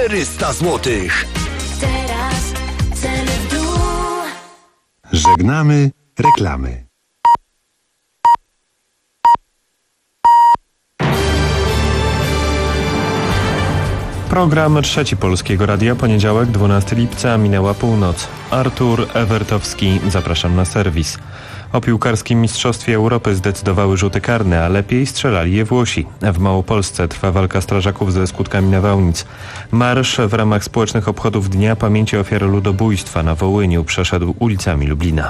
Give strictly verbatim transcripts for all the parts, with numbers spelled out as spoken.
czterysta złotych. Teraz ceny w dół. Żegnamy reklamy. Program Trzeci Polskiego Radia, poniedziałek, dwunastego lipca, minęła północ. Artur Ewertowski, zapraszam na serwis. O piłkarskim Mistrzostwie Europy zdecydowały rzuty karne, a lepiej strzelali je Włosi. W Małopolsce trwa walka strażaków ze skutkami nawałnic. Marsz w ramach społecznych obchodów Dnia Pamięci Ofiar Ludobójstwa na Wołyniu przeszedł ulicami Lublina.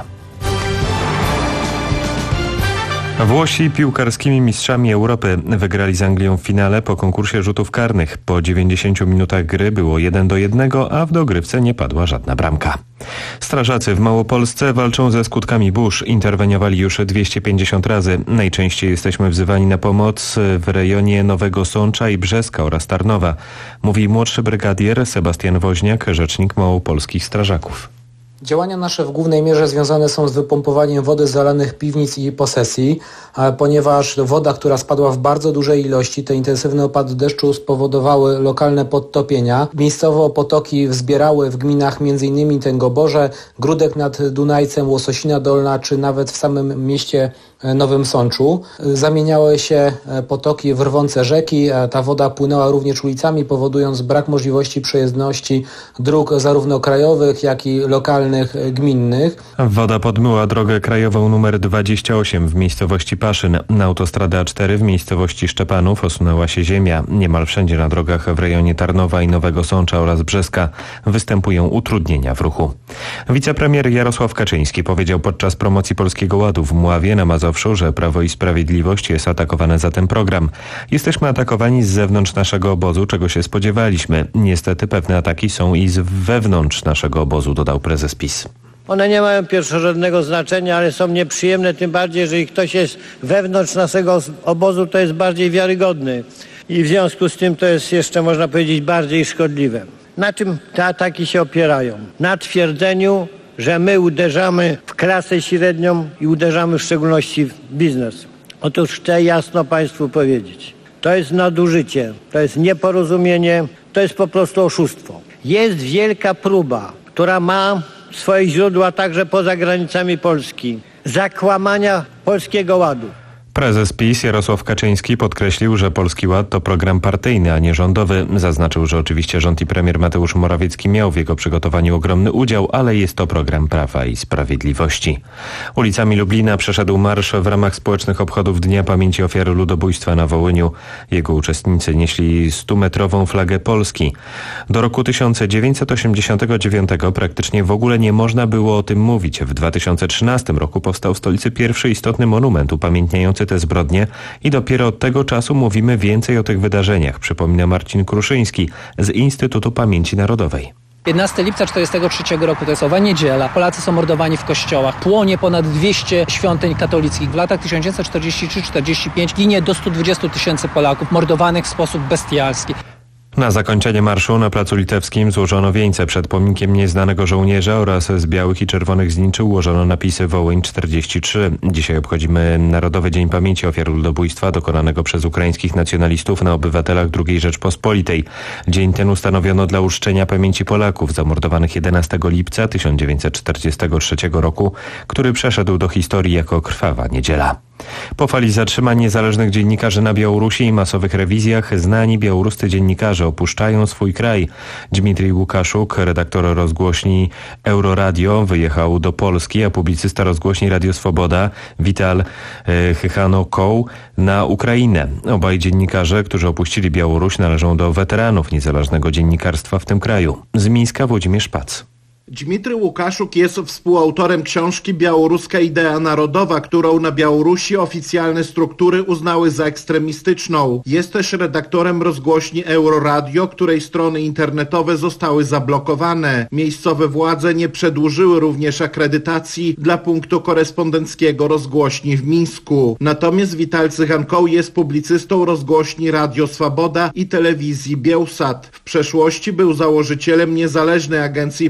Włosi piłkarskimi mistrzami Europy wygrali z Anglią w finale po konkursie rzutów karnych. Po dziewięćdziesięciu minutach gry było jeden do jednego, a w dogrywce nie padła żadna bramka. Strażacy w Małopolsce walczą ze skutkami burz. Interweniowali już dwieście pięćdziesiąt razy. Najczęściej jesteśmy wzywani na pomoc w rejonie Nowego Sącza i Brzeska oraz Tarnowa, mówi młodszy brygadier Sebastian Woźniak, rzecznik małopolskich strażaków. Działania nasze w głównej mierze związane są z wypompowaniem wody z zalanych piwnic i posesji, ponieważ woda, która spadła w bardzo dużej ilości, te intensywne opady deszczu spowodowały lokalne podtopienia. Miejscowo potoki wzbierały w gminach m.in. Tęgoborze, Gródek nad Dunajcem, Łososina Dolna, czy nawet w samym mieście Nowym Sączu. Zamieniały się potoki w rwące rzeki, ta woda płynęła również ulicami, powodując brak możliwości przejezdności dróg zarówno krajowych, jak i lokalnych, gminnych. Woda podmyła drogę krajową nr dwadzieścia osiem w miejscowości Paszyn. Na autostradę A cztery w miejscowości Szczepanów osunęła się ziemia. Niemal wszędzie na drogach w rejonie Tarnowa i Nowego Sącza oraz Brzeska występują utrudnienia w ruchu. Wicepremier Jarosław Kaczyński powiedział podczas promocji Polskiego Ładu w Mławie na Mazowszu, że Prawo i Sprawiedliwość jest atakowane za ten program. Jesteśmy atakowani z zewnątrz naszego obozu, czego się spodziewaliśmy. Niestety pewne ataki są i z wewnątrz naszego obozu, dodał prezes PiS. One nie mają pierwszorzędnego znaczenia, ale są nieprzyjemne, tym bardziej, jeżeli ktoś jest wewnątrz naszego obozu, to jest bardziej wiarygodny. I w związku z tym to jest jeszcze, można powiedzieć, bardziej szkodliwe. Na czym te ataki się opierają? Na twierdzeniu, że my uderzamy w klasę średnią i uderzamy w szczególności w biznes. Otóż chcę jasno Państwu powiedzieć, to jest nadużycie, to jest nieporozumienie, to jest po prostu oszustwo. Jest wielka próba, która ma swoje źródła także poza granicami Polski, zakłamania Polskiego Ładu. Prezes PiS Jarosław Kaczyński podkreślił, że Polski Ład to program partyjny, a nie rządowy. Zaznaczył, że oczywiście rząd i premier Mateusz Morawiecki miał w jego przygotowaniu ogromny udział, ale jest to program Prawa i Sprawiedliwości. Ulicami Lublina przeszedł marsz w ramach społecznych obchodów Dnia Pamięci Ofiar Ludobójstwa na Wołyniu. Jego uczestnicy nieśli stumetrową flagę Polski. Do roku tysiąc dziewięćset osiemdziesiątego dziewiątego praktycznie w ogóle nie można było o tym mówić. W dwa tysiące trzynastym roku powstał w stolicy pierwszy istotny monument upamiętniający te zbrodnie i dopiero od tego czasu mówimy więcej o tych wydarzeniach, przypomina Marcin Kruszyński z Instytutu Pamięci Narodowej. jedenastego lipca czterdziestego trzeciego roku, to jest owa niedziela. Polacy są mordowani w kościołach. Płonie ponad dwieście świątyń katolickich. W latach tysiąc dziewięćset czterdziestym trzecim do czterdziestego piątego ginie do stu dwudziestu tysięcy Polaków, mordowanych w sposób bestialski. Na zakończenie marszu na Placu Litewskim złożono wieńce przed pomnikiem nieznanego żołnierza oraz z białych i czerwonych zniczy ułożono napisy Wołyń czterdzieści trzy. Dzisiaj obchodzimy Narodowy Dzień Pamięci Ofiar Ludobójstwa dokonanego przez ukraińskich nacjonalistów na obywatelach drugiej Rzeczpospolitej. Dzień ten ustanowiono dla uczczenia pamięci Polaków zamordowanych jedenastego lipca tysiąc dziewięćset czterdziestego trzeciego roku, który przeszedł do historii jako krwawa niedziela. Po fali zatrzymań niezależnych dziennikarzy na Białorusi i masowych rewizjach znani białoruscy dziennikarze opuszczają swój kraj. Dmitrij Łukaszuk, redaktor rozgłośni Euroradio, wyjechał do Polski, a publicysta rozgłośni Radio Swoboda Wital Chychano-Koł na Ukrainę. Obaj dziennikarze, którzy opuścili Białoruś, należą do weteranów niezależnego dziennikarstwa w tym kraju. Z Mińska Włodzimierz Pac. Dmitry Łukaszuk jest współautorem książki Białoruska idea narodowa, którą na Białorusi oficjalne struktury uznały za ekstremistyczną. Jest też redaktorem rozgłośni Euroradio, której strony internetowe zostały zablokowane. Miejscowe władze nie przedłużyły również akredytacji dla punktu korespondenckiego rozgłośni w Mińsku. Natomiast Wital Chychano-Koł jest publicystą rozgłośni Radio Swoboda i telewizji Bielsat. W przeszłości był założycielem niezależnej agencji prasowej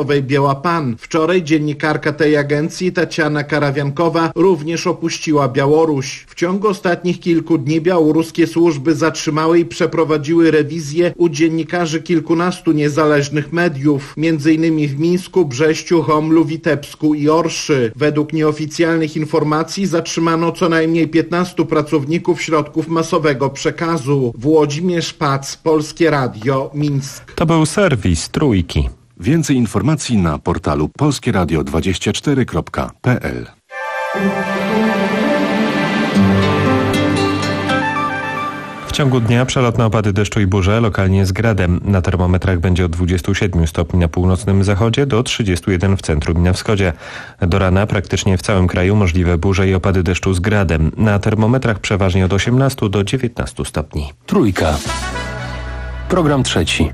prasowej Biała Pan. Wczoraj dziennikarka tej agencji, Tatiana Karawiankowa, również opuściła Białoruś. W ciągu ostatnich kilku dni białoruskie służby zatrzymały i przeprowadziły rewizję u dziennikarzy kilkunastu niezależnych mediów, między innymi w Mińsku, Brześciu, Homlu, Witebsku i Orszy. Według nieoficjalnych informacji zatrzymano co najmniej piętnastu pracowników środków masowego przekazu. Włodzimierz Pac, Polskie Radio, Mińsk. To był serwis Trójki. Więcej informacji na portalu polskie radio dwadzieścia cztery kropka p l. W ciągu dnia przelotne opady deszczu i burze, lokalnie z gradem. Na termometrach będzie od dwudziestu siedmiu stopni na północnym zachodzie do trzydziestu jeden w centrum i na wschodzie. Do rana praktycznie w całym kraju możliwe burze i opady deszczu z gradem. Na termometrach przeważnie od osiemnastu do dziewiętnastu stopni. Trójka. Program trzeci.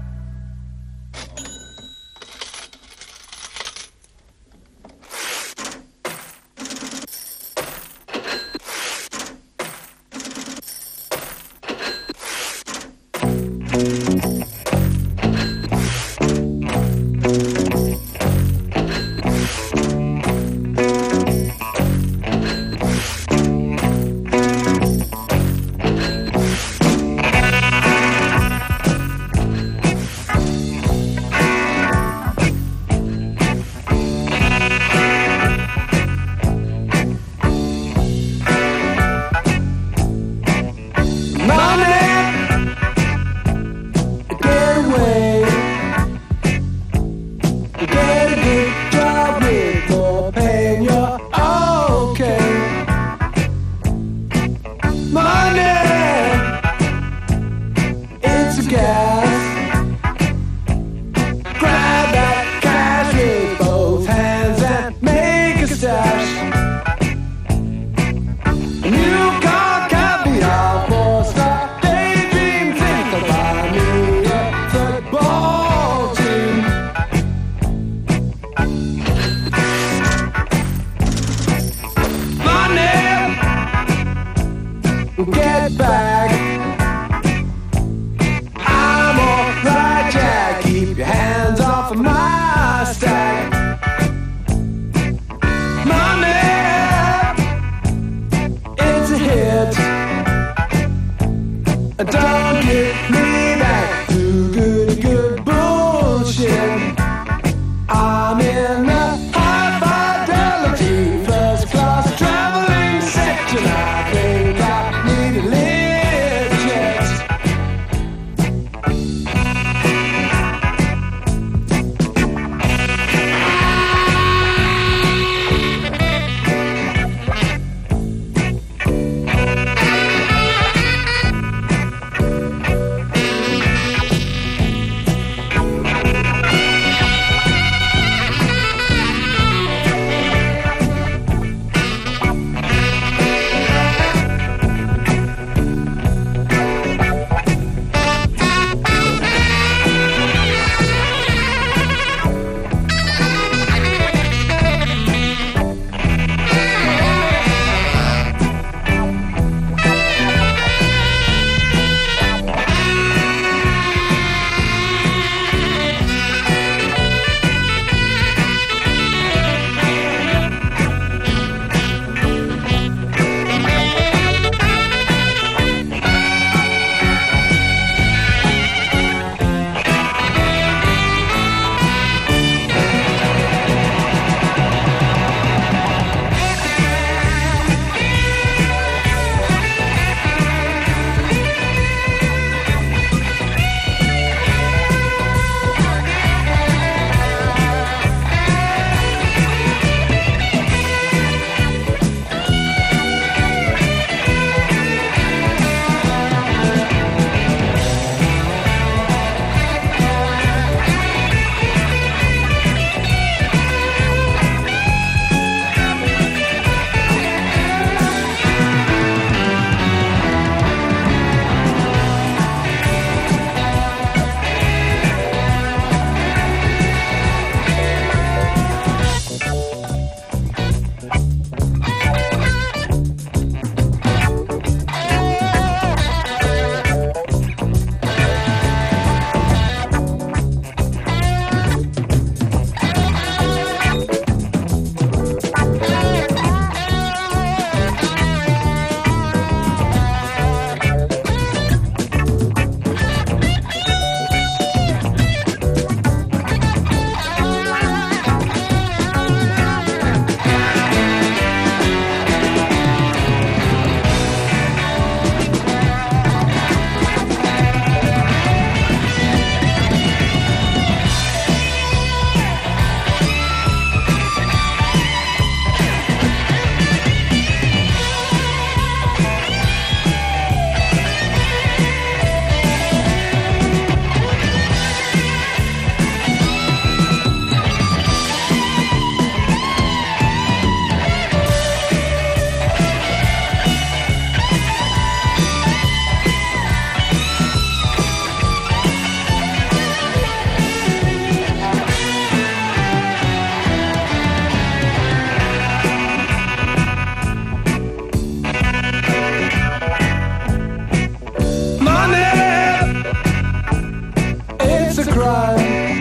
cry.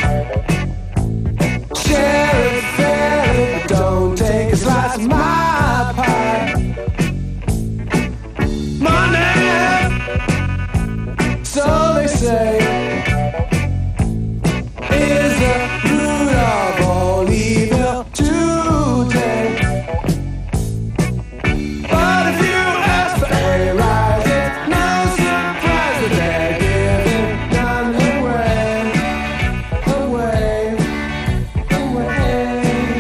Share it fairly, but don't take a slice of my pie. Money, so they say, is the root of all evil today. But if you ask for a rise, it's no surprise that they're giving none away, away, away,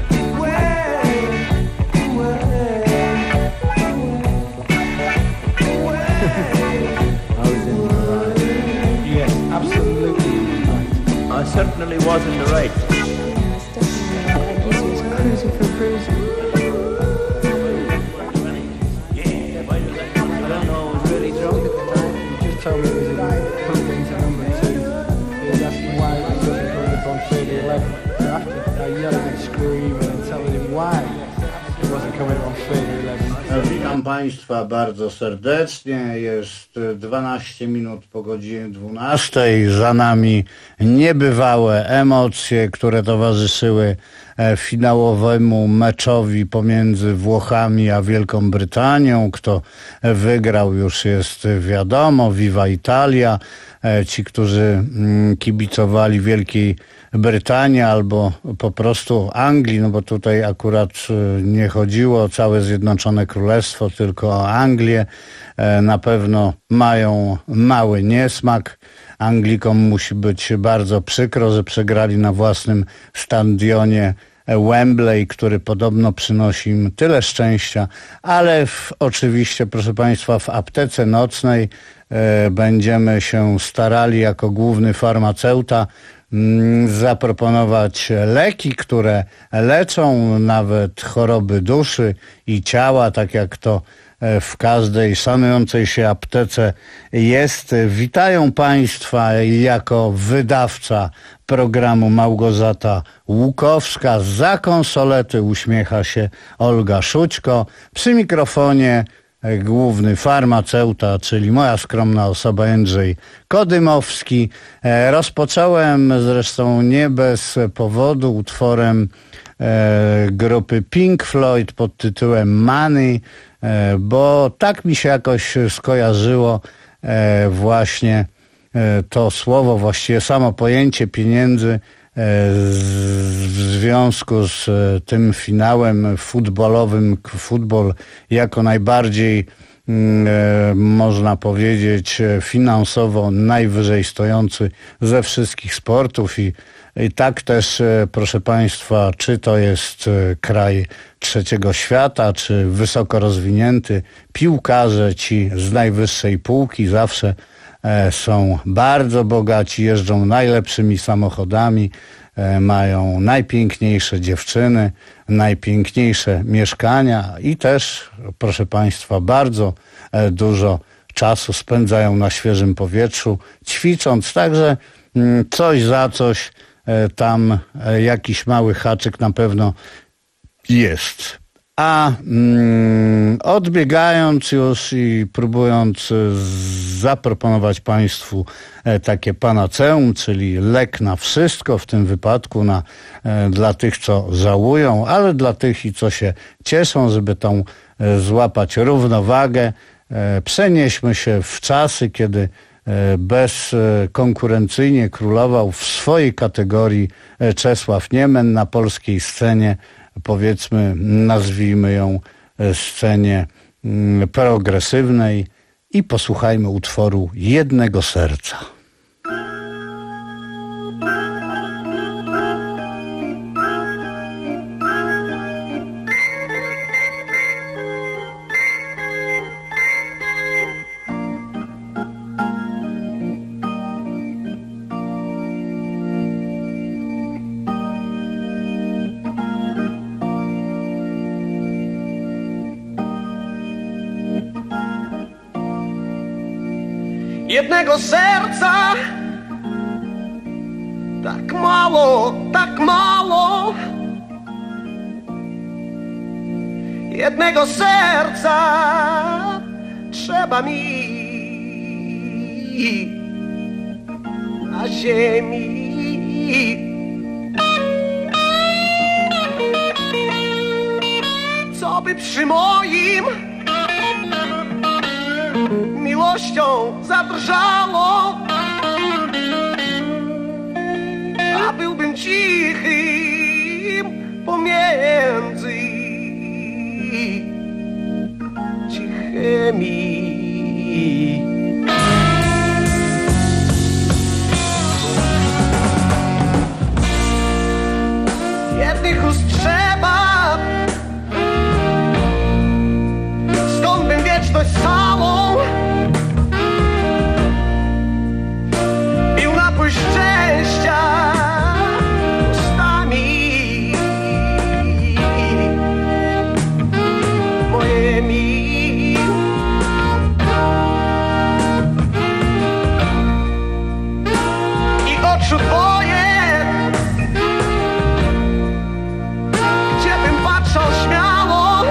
Yes, absolutely right. I certainly was in the right. Cruising for bruising. Yeah, but I don't know, I was really drunk at the time. You just told me it was a put into number two. He was asking why he wasn't putting it on thirty eleven. So after I yelling and screaming and telling him why he wasn't coming on thirty eleven. Witam Państwa bardzo serdecznie. Jest dwanaście minut po godzinie dwunastej. Za nami niebywałe emocje, które towarzyszyły finałowemu meczowi pomiędzy Włochami a Wielką Brytanią. Kto wygrał, już jest wiadomo. Viva Italia. Ci, którzy kibicowali Wielkiej Brytanii albo po prostu Anglii, no bo tutaj akurat nie chodziło o całe Zjednoczone Królestwo, tylko o Anglię, na pewno mają mały niesmak. Anglikom musi być bardzo przykro, że przegrali na własnym stadionie Wembley, który podobno przynosi im tyle szczęścia, ale w, oczywiście, proszę Państwa, w aptece nocnej e, będziemy się starali jako główny farmaceuta m, zaproponować leki, które leczą nawet choroby duszy i ciała, tak jak to w każdej szanującej się aptece jest. Witają Państwa jako wydawca programu Małgorzata Łukowska. Za konsolety uśmiecha się Olga Szućko. Przy mikrofonie główny farmaceuta, czyli moja skromna osoba Jędrzej Kodymowski. Rozpocząłem zresztą nie bez powodu utworem grupy Pink Floyd pod tytułem Money, bo tak mi się jakoś skojarzyło właśnie to słowo, właściwie samo pojęcie pieniędzy w związku z tym finałem futbolowym. Futbol jako najbardziej, można powiedzieć, finansowo najwyżej stojący ze wszystkich sportów i I tak też, proszę Państwa, czy to jest kraj trzeciego świata, czy wysoko rozwinięty, piłkarze ci z najwyższej półki zawsze są bardzo bogaci, jeżdżą najlepszymi samochodami, mają najpiękniejsze dziewczyny, najpiękniejsze mieszkania i też, proszę Państwa, bardzo dużo czasu spędzają na świeżym powietrzu, ćwicząc, także coś za coś tam jakiś mały haczyk na pewno jest. A mm, odbiegając już i próbując zaproponować Państwu takie panaceum, czyli lek na wszystko, w tym wypadku na, dla tych, co żałują, ale dla tych i co się cieszą, żeby tą złapać równowagę, przenieśmy się w czasy, kiedy bezkonkurencyjnie królował w swojej kategorii Czesław Niemen na polskiej scenie, powiedzmy, nazwijmy ją scenie progresywnej, i posłuchajmy utworu Jednego serca. Jednego serca, tak mało, tak mało. Jednego serca trzeba mi, na ziemi. Co by przy moim miłością zadrżało, a byłbym cichym pomiędzy cichymi. Jednych ust trzeba, skąd bym wieczność całą pił napój szczęścia ustami moimi. I oczu twoje, gdzie bym patrzał śmiało,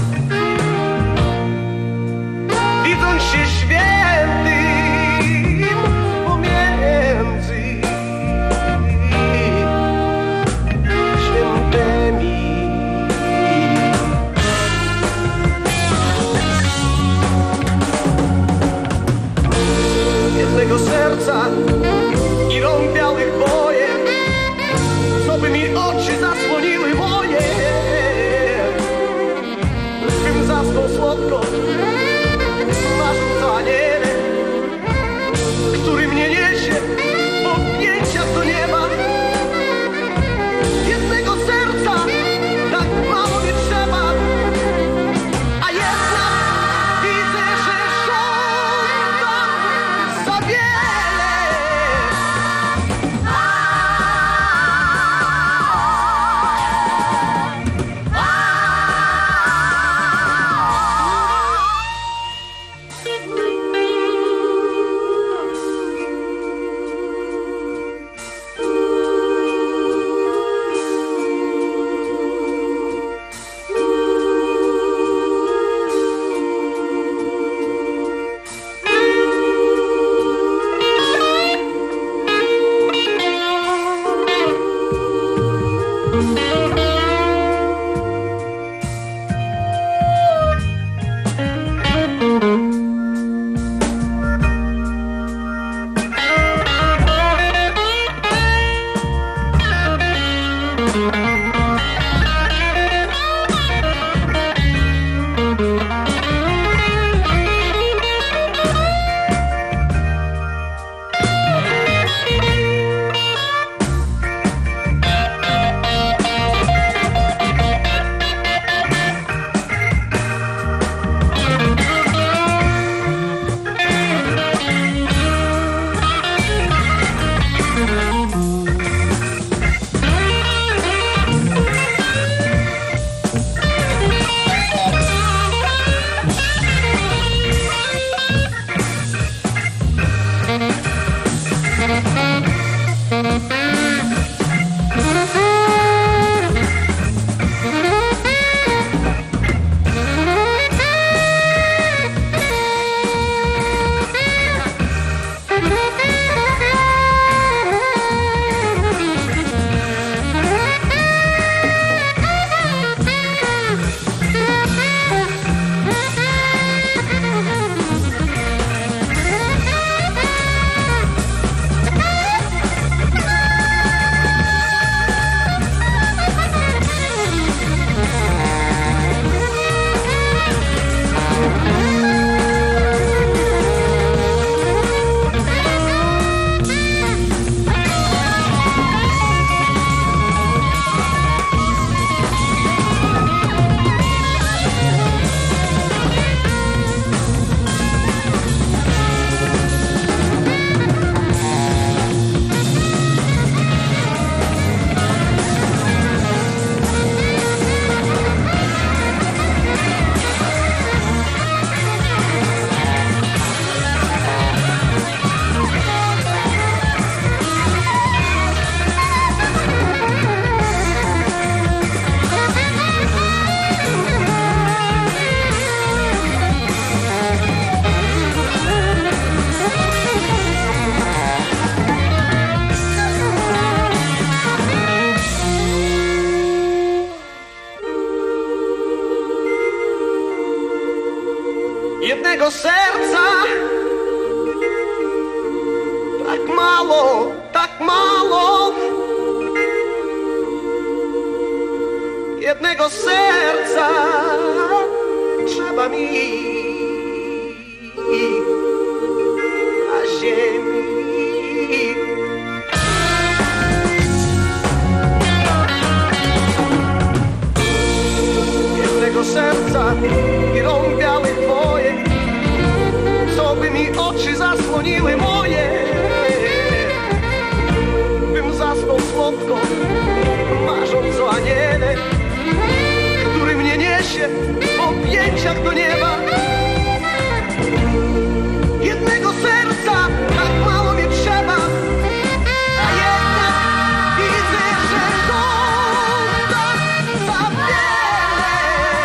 widząc się świętym pomiędzy świętymi. Jednego serca i rąk białych bojem, co by mi oczy zasłoniły moje, bym zasnął słodko, marząc o aniele, który mnie niesie w obnięciach do nieba. Jednego serca tak mało mi trzeba, a jednak widzę, że żądam za wiele. jednego serca trzeba mi na ziemi. Jednego serca i rąk białych twoich, co by mi oczy zasłoniły moje, bym zasnął słodko, marząc o aniele, który mnie niesie w objęciach do nieba. Jednego serca tak mało mi trzeba, a jednak widzę, że żąda za wiele.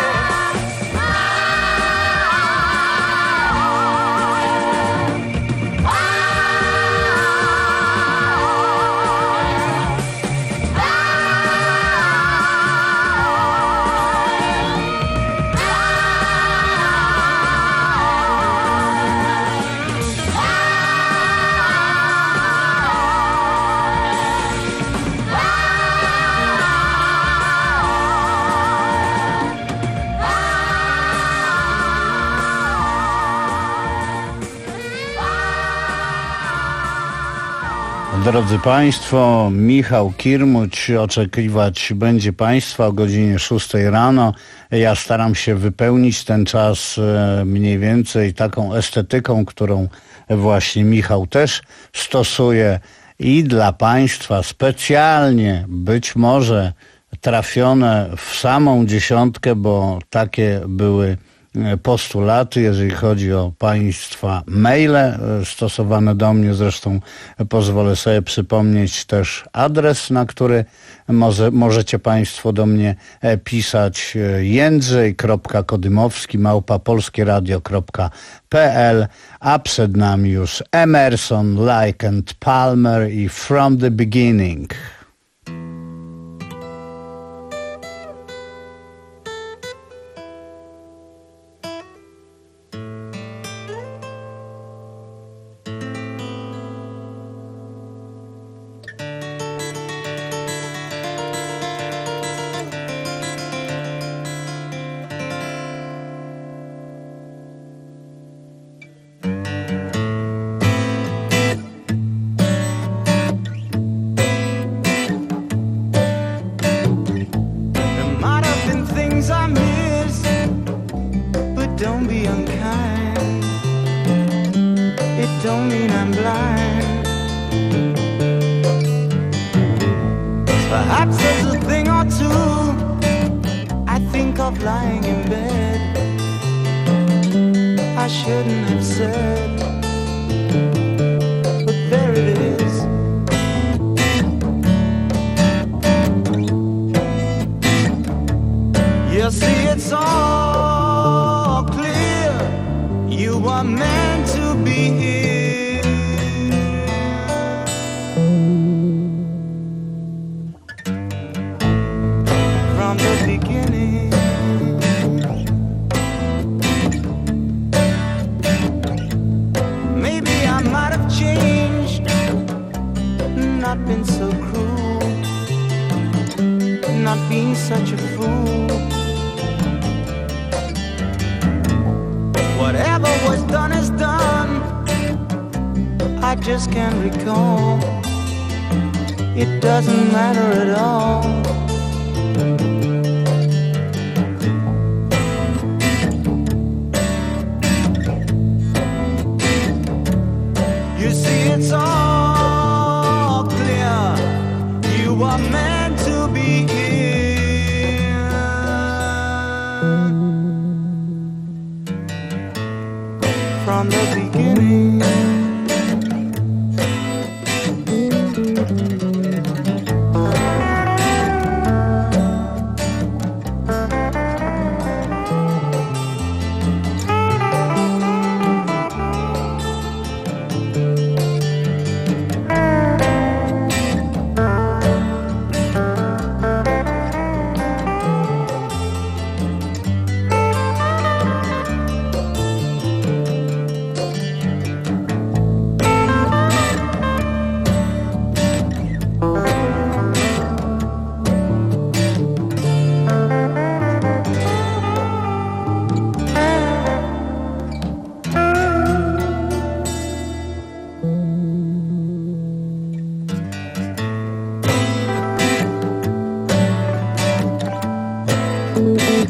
Drodzy Państwo, Michał Kirmuć oczekiwać będzie Państwa o godzinie szóstej rano. Ja staram się wypełnić ten czas mniej więcej taką estetyką, którą właśnie Michał też stosuje i dla Państwa specjalnie być może trafione w samą dziesiątkę, bo takie były postulaty, jeżeli chodzi o Państwa maile stosowane do mnie. Zresztą pozwolę sobie przypomnieć też adres, na który może, możecie Państwo do mnie pisać: jędrzej kropka kodymowski małpa polskieradio kropka p l, a przed nami już Emerson, Lake and Palmer i From the Beginning.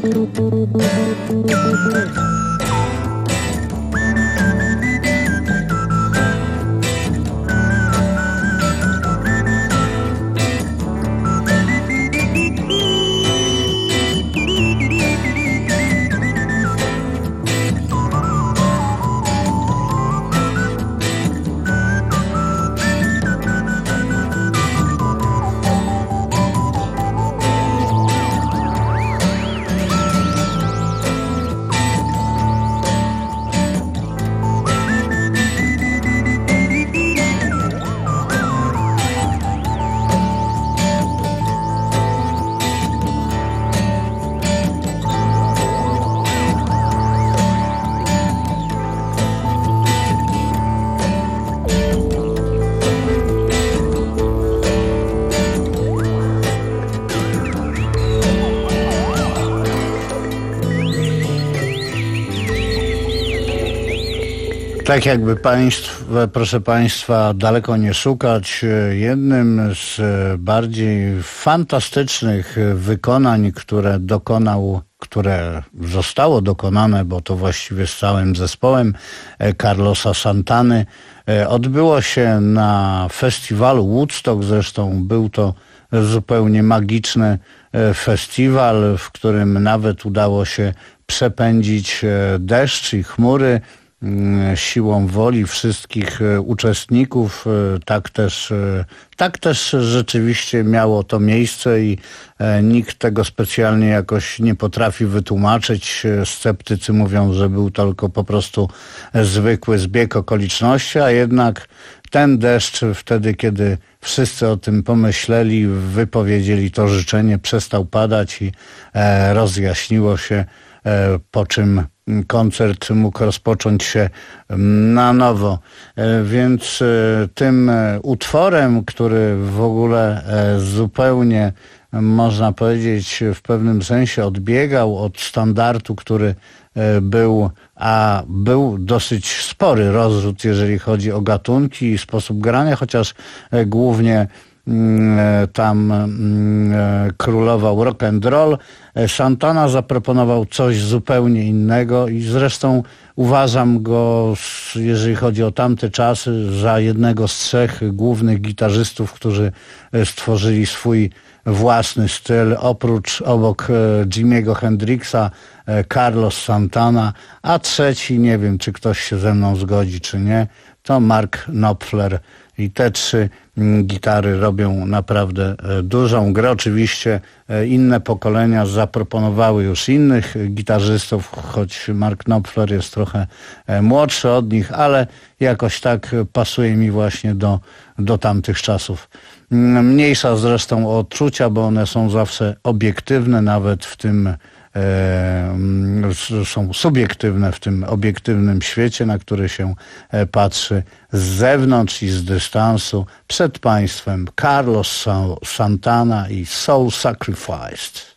Tak jakby państw, proszę Państwa, daleko nie szukać, jednym z bardziej fantastycznych wykonań, które dokonał, które zostało dokonane, bo to właściwie z całym zespołem Carlosa Santany, odbyło się na festiwalu Woodstock. Zresztą był to zupełnie magiczny festiwal, w którym nawet udało się przepędzić deszcz i chmury siłą woli wszystkich uczestników. Tak też, tak też rzeczywiście miało to miejsce i nikt tego specjalnie jakoś nie potrafi wytłumaczyć. Sceptycy mówią, że był to tylko po prostu zwykły zbieg okoliczności, a jednak ten deszcz wtedy, kiedy wszyscy o tym pomyśleli, wypowiedzieli to życzenie, przestał padać i rozjaśniło się, po czym koncert mógł rozpocząć się na nowo. Więc tym utworem, który w ogóle zupełnie, można powiedzieć, w pewnym sensie odbiegał od standardu, który był, a był dosyć spory rozrzut, jeżeli chodzi o gatunki i sposób grania, chociaż głównie tam królował rock and roll. Santana zaproponował coś zupełnie innego i zresztą uważam go, jeżeli chodzi o tamte czasy, za jednego z trzech głównych gitarzystów, którzy stworzyli swój własny styl, oprócz obok Jimiego Hendrixa, Carlos Santana, a trzeci, nie wiem, czy ktoś się ze mną zgodzi, czy nie, to Mark Knopfler. I te trzy gitary robią naprawdę dużą grę. Oczywiście inne pokolenia zaproponowały już innych gitarzystów, choć Mark Knopfler jest trochę młodszy od nich, ale jakoś tak pasuje mi właśnie do, do tamtych czasów. Mniejsza zresztą o odczucia, bo one są zawsze obiektywne, nawet w tym są subiektywne w tym obiektywnym świecie, na który się patrzy z zewnątrz i z dystansu. Przed Państwem Carlos Santana i Soul Sacrificed.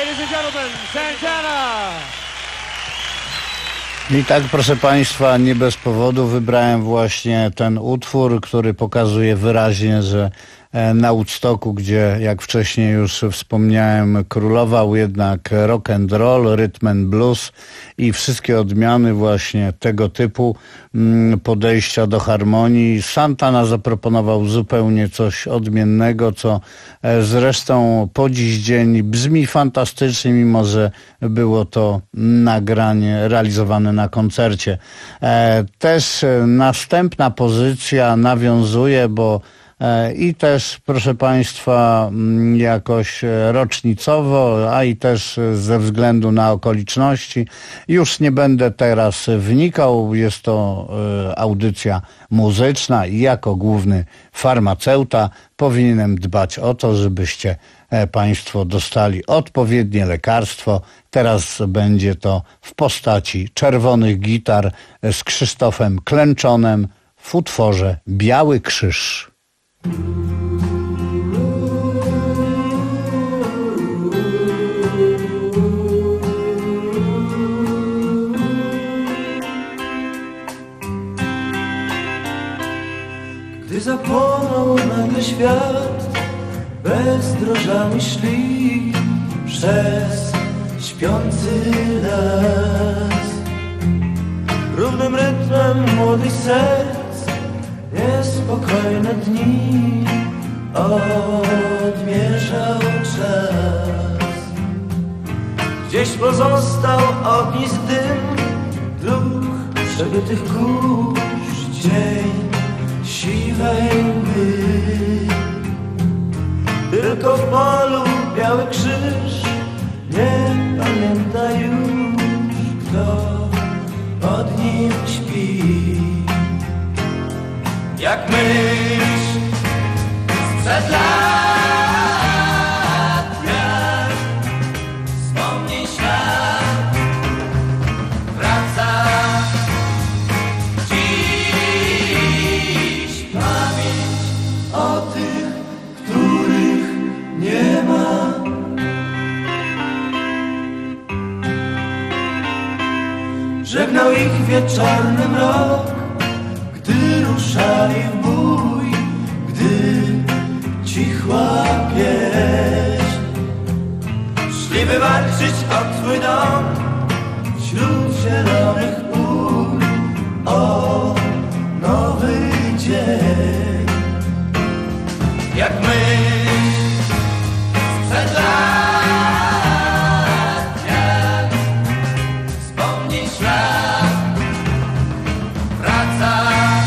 Ladies and gentlemen, Santana! I tak, proszę Państwa, nie bez powodu wybrałem właśnie ten utwór, który pokazuje wyraźnie, że na Woodstocku, gdzie jak wcześniej już wspomniałem, królował jednak rock and roll, rhythm and blues i wszystkie odmiany właśnie tego typu podejścia do harmonii. Santana zaproponował zupełnie coś odmiennego, co zresztą po dziś dzień brzmi fantastycznie, mimo że było to nagranie realizowane na koncercie. Też następna pozycja nawiązuje, bo i też, proszę Państwa, jakoś rocznicowo, a i też ze względu na okoliczności. Już nie będę teraz wnikał, jest to audycja muzyczna i jako główny farmaceuta powinienem dbać o to, żebyście Państwo dostali odpowiednie lekarstwo. Teraz będzie to w postaci czerwonych gitar z Krzysztofem Klęczonem w utworze Biały Krzyż. Gdy zapłonął nagle świat, bezdrożami szli przez śpiący las. Równym rytmem młodych serc niespokojne dni odmierzał czas. Gdzieś pozostał ognisk dym dróg przebytych kurz, cień siwej mgły. Tylko w polu biały krzyż nie pamięta już, kto pod nim śpi. Jak myśl sprzed lat, jak wspomnień świat wraca dziś pamięć o tych, których nie ma. Żegnał ich wieczorny mrok, gdy ruszali w bój, gdy cichła pieśń. Szli wywalczyć o twój dom wśród zielonych pól, o nowy dzień. Jak myśl sprzed lat, jak wspomnień świat wraca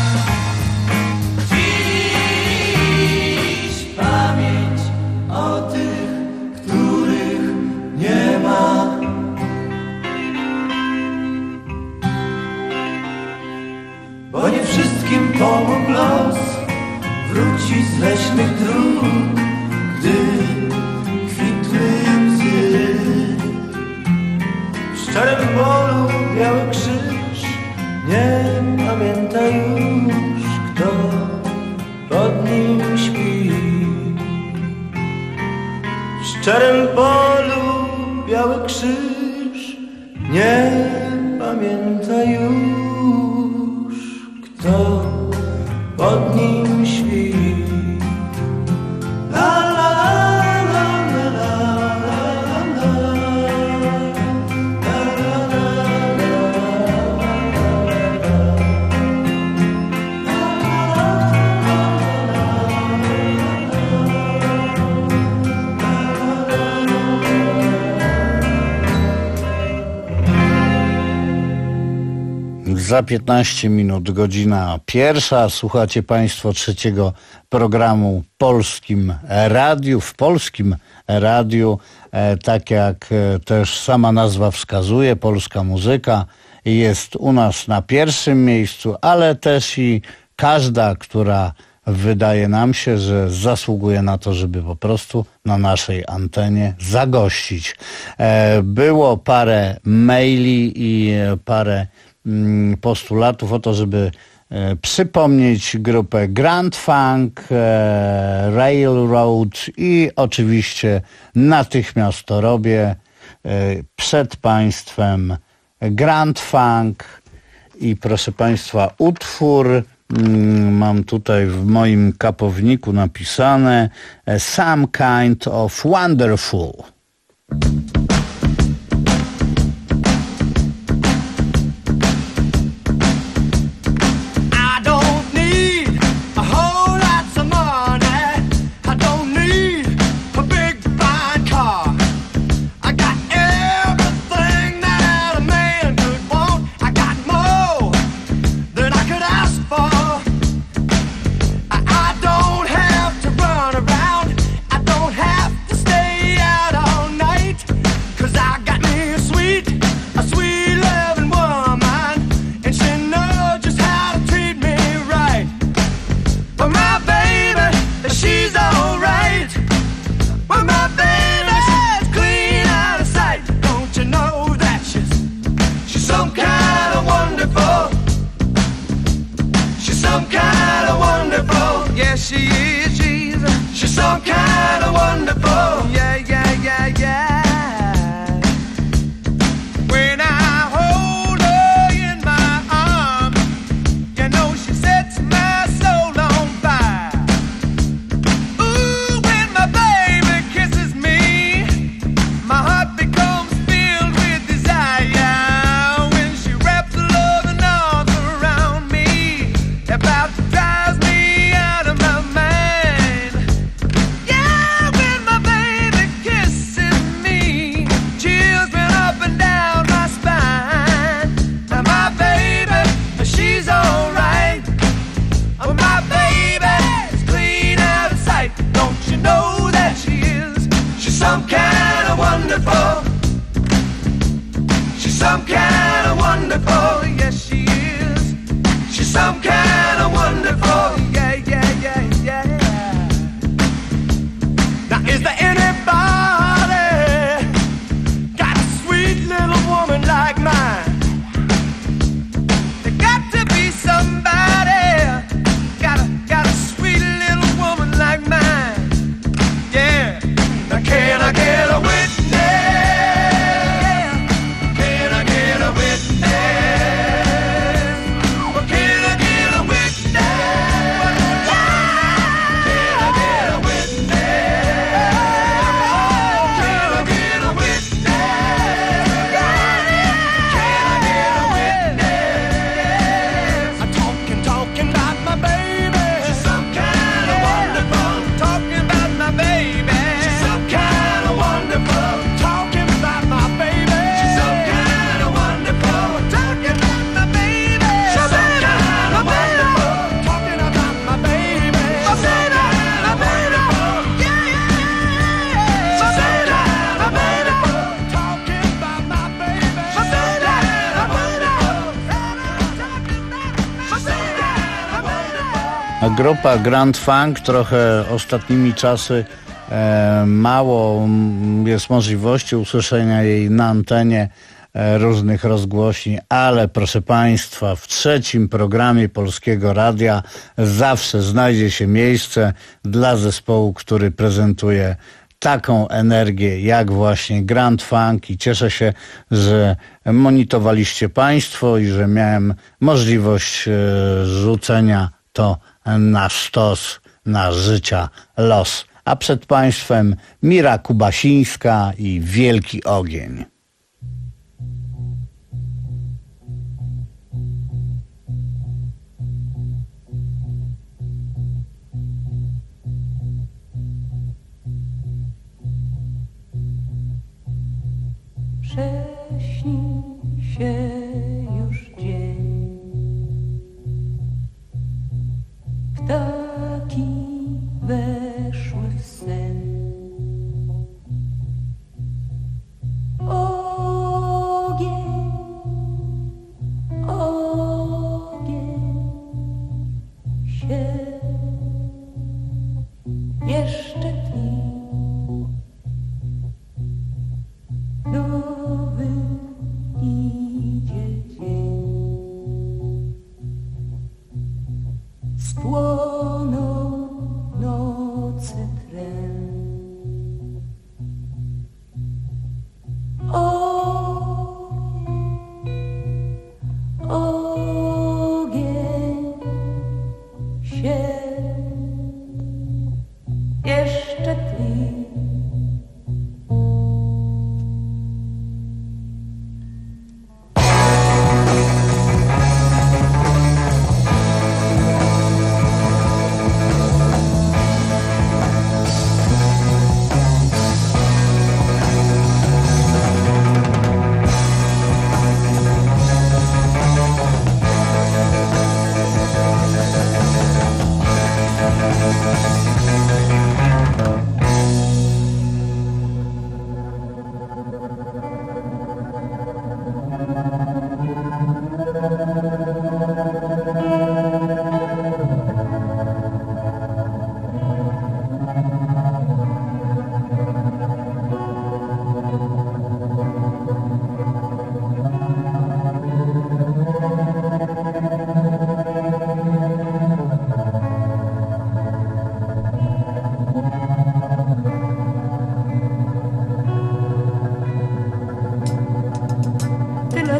dziś pamięć o tych, których nie ma. Bo nie wszystkim pomógł los wrócić z leśnych dróg, gdy kwitły łzy. W szczerym polu biały krzyż nie pamięta już, kto pod nim śpi. W szczerym polu biały krzyż nie pamięta już, kto pod nim śpi. La, la, la, la, la, la, Za piętnaście minut godzina pierwsza. Słuchacie Państwo trzeciego programu Polskim Radiu. W Polskim Radiu, e, tak jak e, też sama nazwa wskazuje, polska muzyka jest u nas na pierwszym miejscu, ale też i każda, która wydaje nam się, że zasługuje na to, żeby po prostu na naszej antenie zagościć. E, było parę maili i parę postulatów o to, żeby e, przypomnieć grupę Grand Funk, e, Railroad i oczywiście natychmiast to robię. Przed Państwem Grand Funk i proszę Państwa utwór, mam tutaj w moim kapowniku napisane Some Kind of Wonderful. Grupa Grand Funk, trochę ostatnimi czasy e, mało jest możliwości usłyszenia jej na antenie e, różnych rozgłośni, ale proszę Państwa, w trzecim programie Polskiego Radia zawsze znajdzie się miejsce dla zespołu, który prezentuje taką energię jak właśnie Grand Funk i cieszę się, że monitorowaliście Państwo i że miałem możliwość e, rzucenia to na sztos, na życia los. A przed Państwem Mira Kubasińska i Wielki Ogień. Prześnij się już dzień. Ptaki weszły w sen. Ogień, ogień się jeszcze tli. Nowy idzie dzień.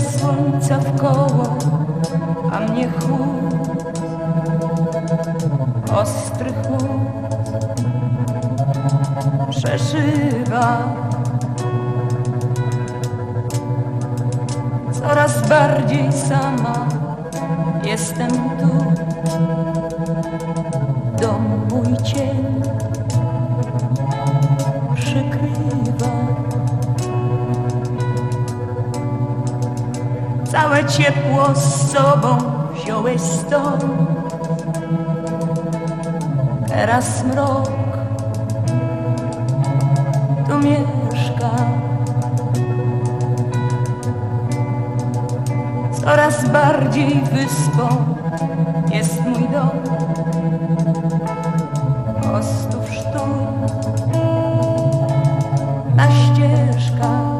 słońca wkoło, a mnie chłód, ostry chłód przeszywa. Coraz bardziej sama jestem tu. Dom mój cień przykrywa. Całe ciepło z sobą wziąłeś stąd. Teraz mrok tu mieszka. Coraz bardziej wyspą jest mój dom. Ostów sztur na ścieżkach.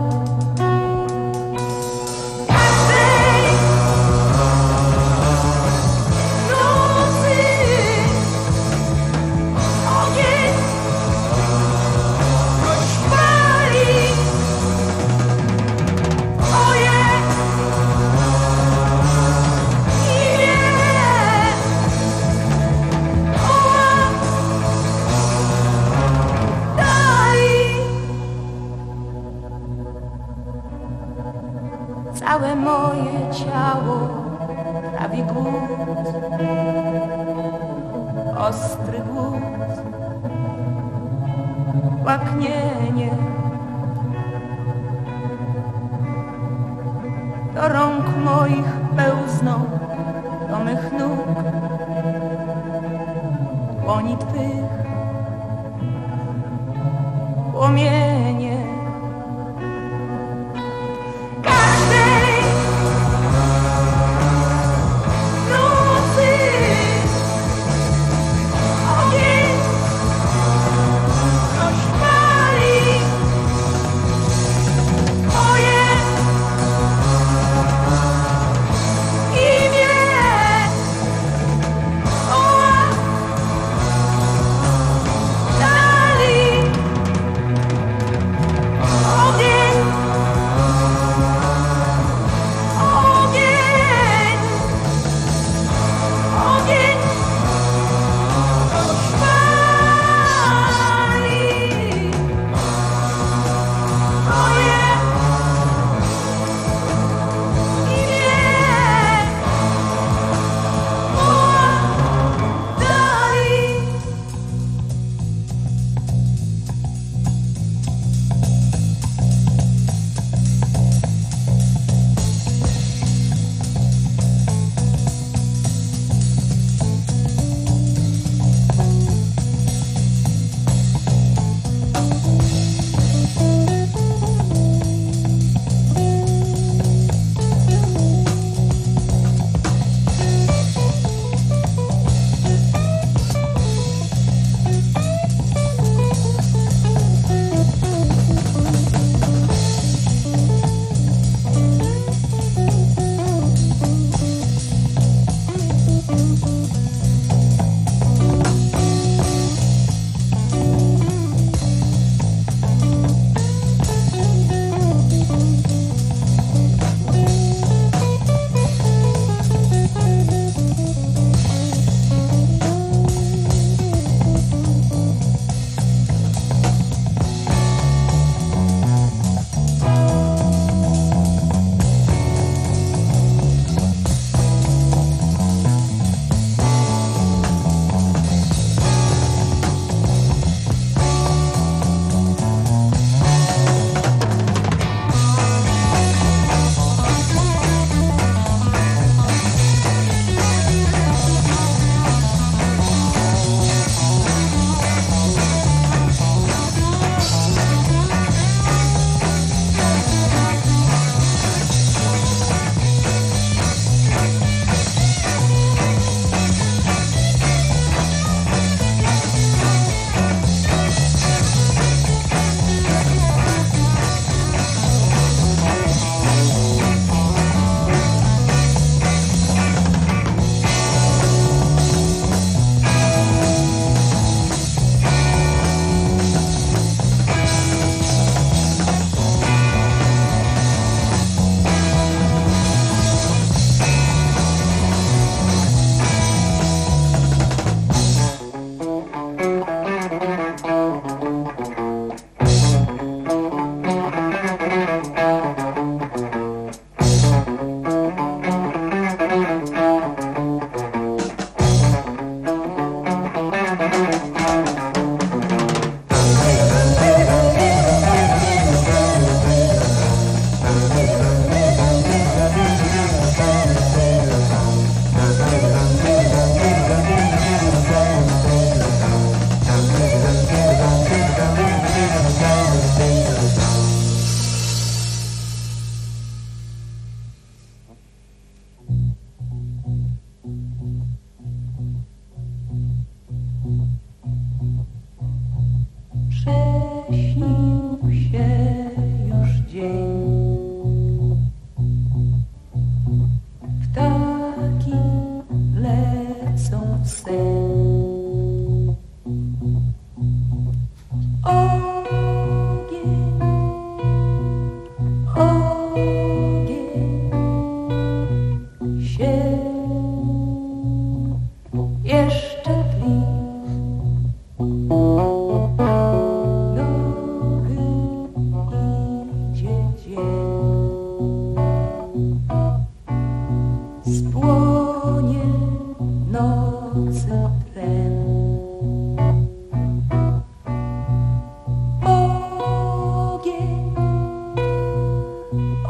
Całe moje ciało prawie głód, ostry głód, łaknienie. Do rąk moich pełzną, do mych nóg, dłoni twych płomienie.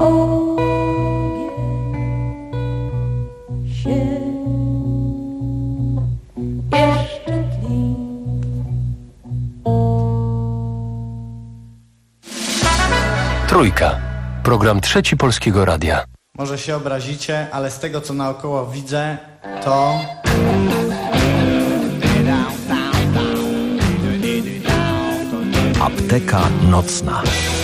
się jeszcze tli. Trójka. Program Trzeci Polskiego Radia. Może się obrazicie, ale z tego co naokoło widzę, to... Apteka nocna.